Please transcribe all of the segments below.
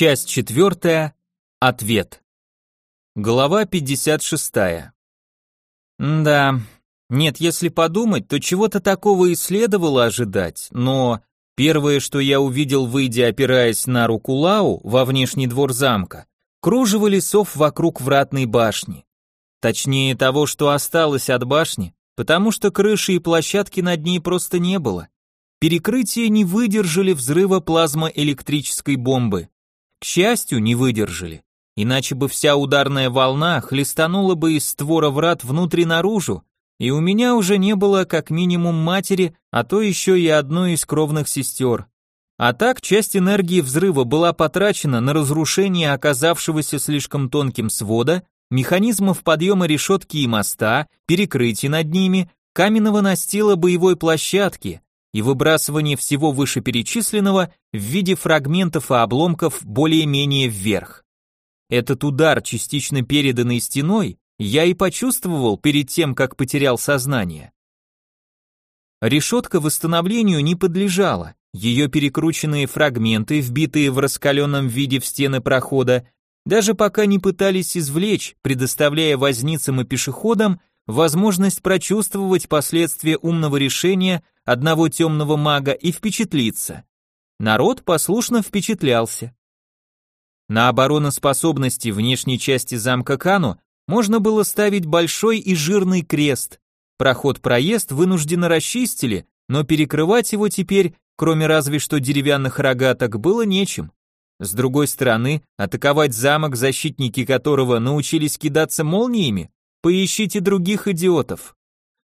Часть 4. Ответ. Глава 56. Да, нет, если подумать, то чего-то такого и следовало ожидать, но первое, что я увидел, выйдя, опираясь на руку Лау во внешний двор замка, кружево лесов вокруг вратной башни. Точнее того, что осталось от башни, потому что крыши и площадки над ней просто не было. Перекрытия не выдержали взрыва плазмоэлектрической бомбы. К счастью, не выдержали, иначе бы вся ударная волна хлестанула бы из створа врат внутрь и наружу, и у меня уже не было как минимум матери, а то еще и одной из кровных сестер. А так, часть энергии взрыва была потрачена на разрушение оказавшегося слишком тонким свода, механизмов подъема решетки и моста, перекрытий над ними, каменного настила боевой площадки и выбрасывание всего вышеперечисленного в виде фрагментов и обломков более-менее вверх. Этот удар, частично переданный стеной, я и почувствовал перед тем, как потерял сознание. Решетка восстановлению не подлежала, ее перекрученные фрагменты, вбитые в раскаленном виде в стены прохода, даже пока не пытались извлечь, предоставляя возницам и пешеходам возможность прочувствовать последствия умного решения одного темного мага и впечатлиться. Народ послушно впечатлялся. На обороноспособности внешней части замка Кано можно было ставить большой и жирный крест. Проход-проезд вынужденно расчистили, но перекрывать его теперь, кроме разве что деревянных рогаток, было нечем. С другой стороны, атаковать замок, защитники которого научились кидаться молниями, поищите других идиотов.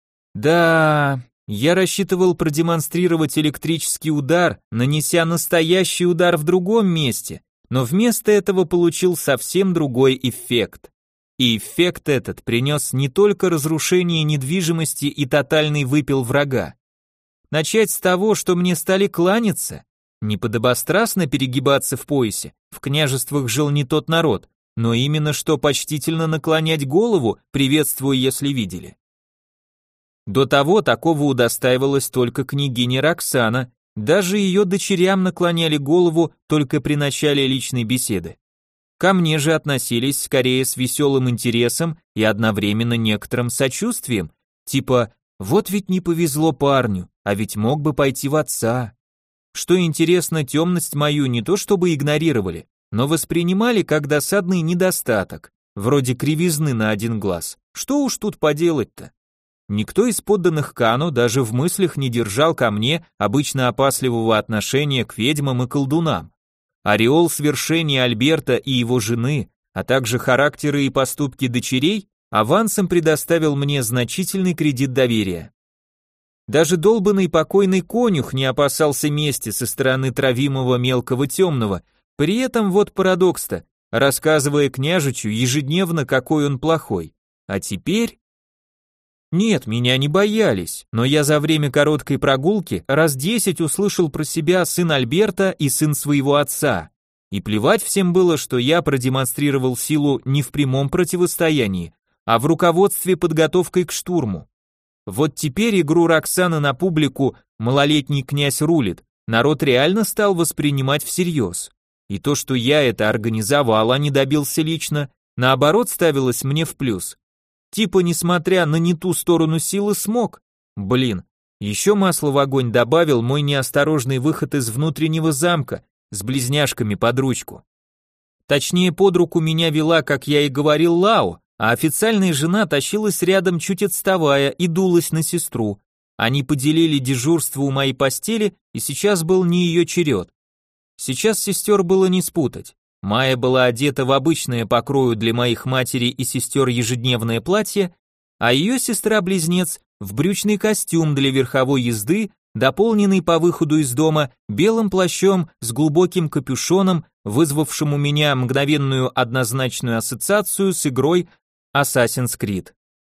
Да, я рассчитывал продемонстрировать электрический удар, нанеся настоящий удар в другом месте, но вместо этого получил совсем другой эффект. И эффект этот принес не только разрушение недвижимости и тотальный выпил врага. Начать с того, что мне стали кланяться, не подобострастно перегибаться в поясе, в княжествах жил не тот народ, но именно что почтительно наклонять голову, приветствуя, если видели. До того такого удостаивалась только княгиня Роксана, даже ее дочерям наклоняли голову только при начале личной беседы. Ко мне же относились скорее с веселым интересом и одновременно некоторым сочувствием, типа «вот ведь не повезло парню, а ведь мог бы пойти в отца». Что интересно, темность мою не то чтобы игнорировали, но воспринимали как досадный недостаток, вроде кривизны на один глаз. Что уж тут поделать-то? Никто из подданных Кано даже в мыслях не держал ко мне обычно опасливого отношения к ведьмам и колдунам. Ореол свершения Альберта и его жены, а также характеры и поступки дочерей авансом предоставил мне значительный кредит доверия. Даже долбанный покойный конюх не опасался мести со стороны травимого мелкого темного, при этом вот парадокс-то, рассказывая княжичу ежедневно, какой он плохой. А теперь... Нет, меня не боялись, но я за время короткой прогулки раз 10 услышал про себя сын Альберта и сын своего отца. И плевать всем было, что я продемонстрировал силу не в прямом противостоянии, а в руководстве подготовкой к штурму. Вот теперь игру Роксаны на публику «малолетний князь рулит» народ реально стал воспринимать всерьез. И то, что я это организовал, а не добился лично, наоборот ставилось мне в плюс. Типа, несмотря на не ту сторону силы, смог. Блин, еще масло в огонь добавил мой неосторожный выход из внутреннего замка с близняшками под ручку. Точнее, под руку меня вела, как я и говорил, Лао, а официальная жена тащилась рядом, чуть отставая, и дулась на сестру. Они поделили дежурство у моей постели, и сейчас был не ее черед. Сейчас сестер было не спутать. Майя была одета в обычное по крою для моих матери и сестер ежедневное платье, а ее сестра-близнец в брючный костюм для верховой езды, дополненный по выходу из дома белым плащом с глубоким капюшоном, вызвавшим у меня мгновенную однозначную ассоциацию с игрой Assassin's Creed.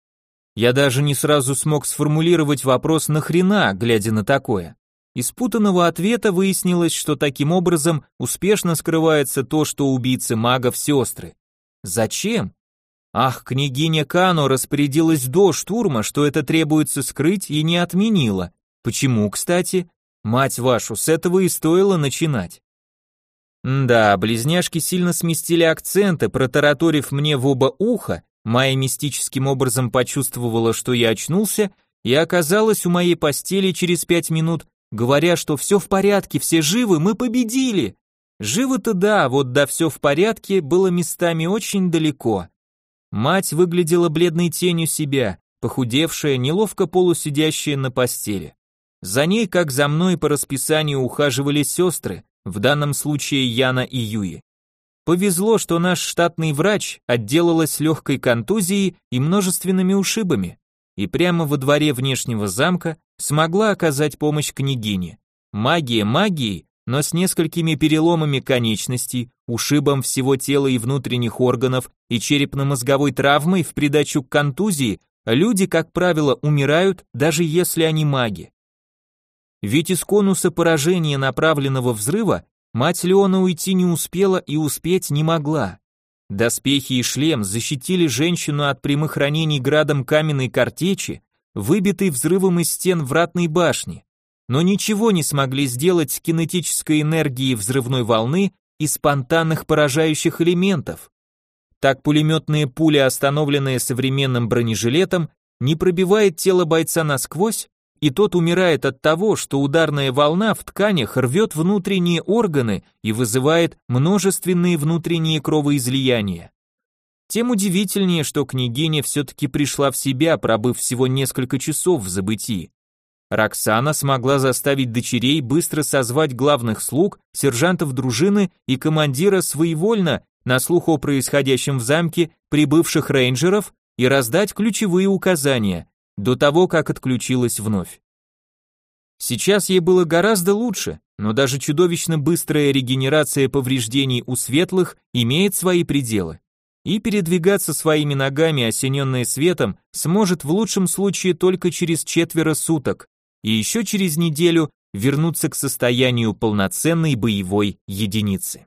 Я даже не сразу смог сформулировать вопрос «нахрена», глядя на такое. Из путанного ответа выяснилось, что таким образом успешно скрывается то, что убийцы магов сестры. Зачем? Ах, княгиня Кано распорядилась до штурма, что это требуется скрыть, и не отменила. Почему, кстати? Мать вашу, с этого и стоило начинать. Да, близняшки сильно сместили акценты, протараторив мне в оба уха. Майя мистическим образом почувствовала, что я очнулся, и оказалась у моей постели через 5 минут, говоря, что все в порядке, все живы, мы победили. Живы-то да, вот да все в порядке было местами очень далеко. Мать выглядела бледной тенью себя, похудевшая, неловко полусидящая на постели. За ней, как за мной, по расписанию ухаживали сестры, в данном случае Яна и Юи. Повезло, что наш штатный врач отделалась легкой контузией и множественными ушибами, и прямо во дворе внешнего замка смогла оказать помощь княгине. Магия магией, но с несколькими переломами конечностей, ушибом всего тела и внутренних органов и черепно-мозговой травмой в придачу к контузии, люди, как правило, умирают, даже если они маги. Ведь из конуса поражения направленного взрыва мать Леона уйти не успела и успеть не могла. Доспехи и шлем защитили женщину от прямых ранений градом каменной картечи, выбитой взрывом из стен вратной башни, но ничего не смогли сделать с кинетической энергией взрывной волны и спонтанных поражающих элементов. Так пулеметная пуля, остановленная современным бронежилетом, не пробивает тело бойца насквозь, и тот умирает от того, что ударная волна в тканях рвет внутренние органы и вызывает множественные внутренние кровоизлияния. Тем удивительнее, что княгиня все-таки пришла в себя, пробыв всего несколько часов в забытии. Роксана смогла заставить дочерей быстро созвать главных слуг, сержантов дружины и командира своевольно, на слух о происходящем в замке, прибывших рейнджеров и раздать ключевые указания, до того, как отключилась вновь. Сейчас ей было гораздо лучше, но даже чудовищно быстрая регенерация повреждений у светлых имеет свои пределы. И передвигаться своими ногами, осененные светом, сможет в лучшем случае только через 4 суток, и еще через неделю вернуться к состоянию полноценной боевой единицы.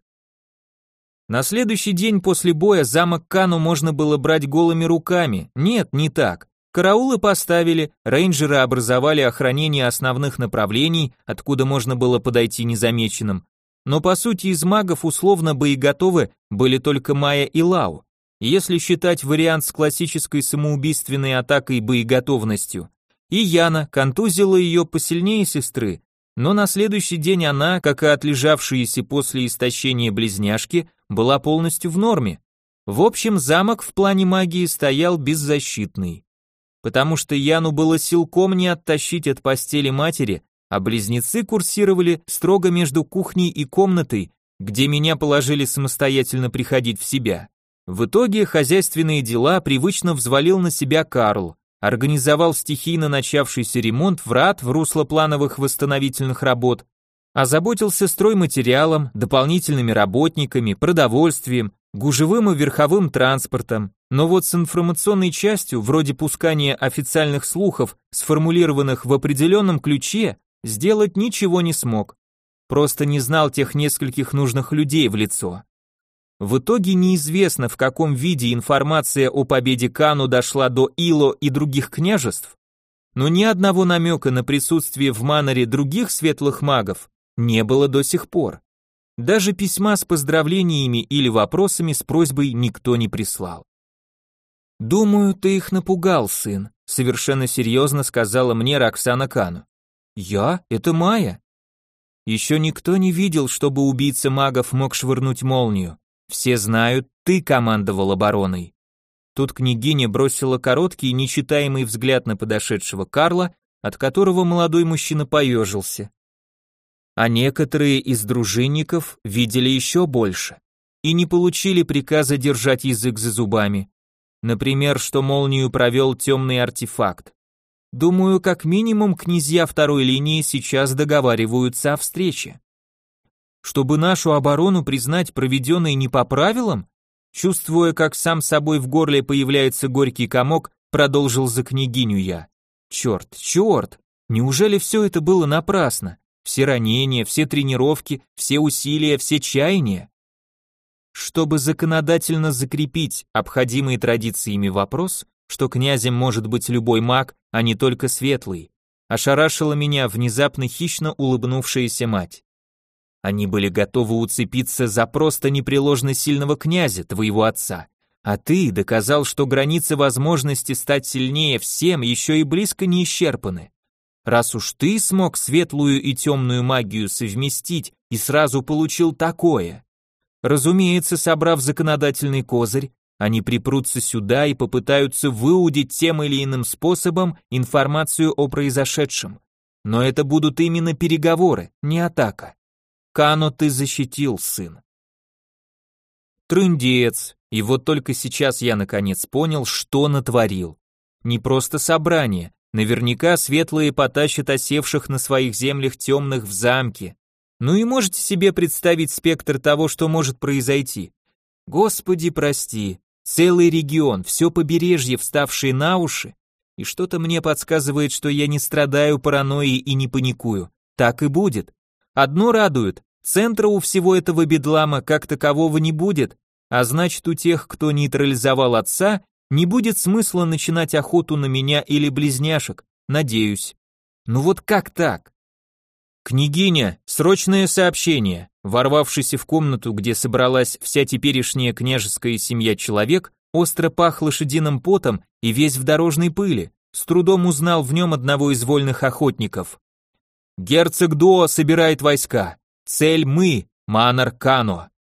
На следующий день после боя замок Кану можно было брать голыми руками. Нет, не так. Караулы поставили, рейнджеры образовали охранение основных направлений, откуда можно было подойти незамеченным. Но по сути из магов условно боеготовы были только Майя и Лау. Если считать вариант с классической самоубийственной атакой и боеготовностью. И Яна контузила ее посильнее сестры, но на следующий день она, как и отлежавшиеся после истощения близняшки, была полностью в норме. В общем, замок в плане магии стоял беззащитный. Потому что Яну было силком не оттащить от постели матери, а близнецы курсировали строго между кухней и комнатой, где меня положили самостоятельно приходить в себя. В итоге хозяйственные дела привычно взвалил на себя Карл, организовал стихийно начавшийся ремонт врат в русло плановых восстановительных работ, озаботился стройматериалом, дополнительными работниками, продовольствием, гужевым и верховым транспортом, но вот с информационной частью, вроде пускания официальных слухов, сформулированных в определенном ключе, сделать ничего не смог. Просто не знал тех нескольких нужных людей в лицо. В итоге неизвестно, в каком виде информация о победе Кану дошла до Ило и других княжеств, но ни одного намека на присутствие в Маноре других светлых магов не было до сих пор. Даже письма с поздравлениями или вопросами с просьбой никто не прислал. «Думаю, ты их напугал, сын», — совершенно серьезно сказала мне Роксана Кану. «Я? Это Майя?» «Еще никто не видел, чтобы убийца магов мог швырнуть молнию. Все знают, ты командовал обороной». Тут княгиня бросила короткий, нечитаемый взгляд на подошедшего Карла, от которого молодой мужчина поежился. А некоторые из дружинников видели еще больше и не получили приказа держать язык за зубами. Например, что молнию провел темный артефакт. Думаю, как минимум князья второй линии сейчас договариваются о встрече. Чтобы нашу оборону признать проведенной не по правилам, чувствуя, как сам собой в горле появляется горький комок, продолжил за княгиню я. Черт, неужели все это было напрасно? Все ранения, все тренировки, все усилия, все чаяния? Чтобы законодательно закрепить обходимый традициями вопрос, что князем может быть любой маг, а не только светлый, ошарашила меня внезапно хищно улыбнувшаяся мать. Они были готовы уцепиться за просто непреложно сильного князя, твоего отца. А ты доказал, что границы возможности стать сильнее всем еще и близко не исчерпаны. Раз уж ты смог светлую и темную магию совместить и сразу получил такое. Разумеется, собрав законодательный козырь, они припрутся сюда и попытаются выудить тем или иным способом информацию о произошедшем. Но это будут именно переговоры, не атака. Кано ты защитил, сын. Трындец. И вот только сейчас я наконец понял, что натворил. Не просто собрание. Наверняка светлые потащат осевших на своих землях темных в замке. Ну и можете себе представить спектр того, что может произойти. Господи, прости. Целый регион, все побережье, вставшие на уши. И что-то мне подсказывает, что я не страдаю паранойей и не паникую. Так и будет. Одно радует. Центра у всего этого бедлама как такового не будет. А значит, у тех, кто нейтрализовал отца, не будет смысла начинать охоту на меня или близняшек, надеюсь. Ну вот как так? Княгиня, срочное сообщение. Ворвавшийся в комнату, где собралась вся теперешняя княжеская семья человек, остро пах лошадиным потом и весь в дорожной пыли, с трудом узнал в нем одного из вольных охотников. Герцог Дуо собирает войска. Цель мы, Манар Кано.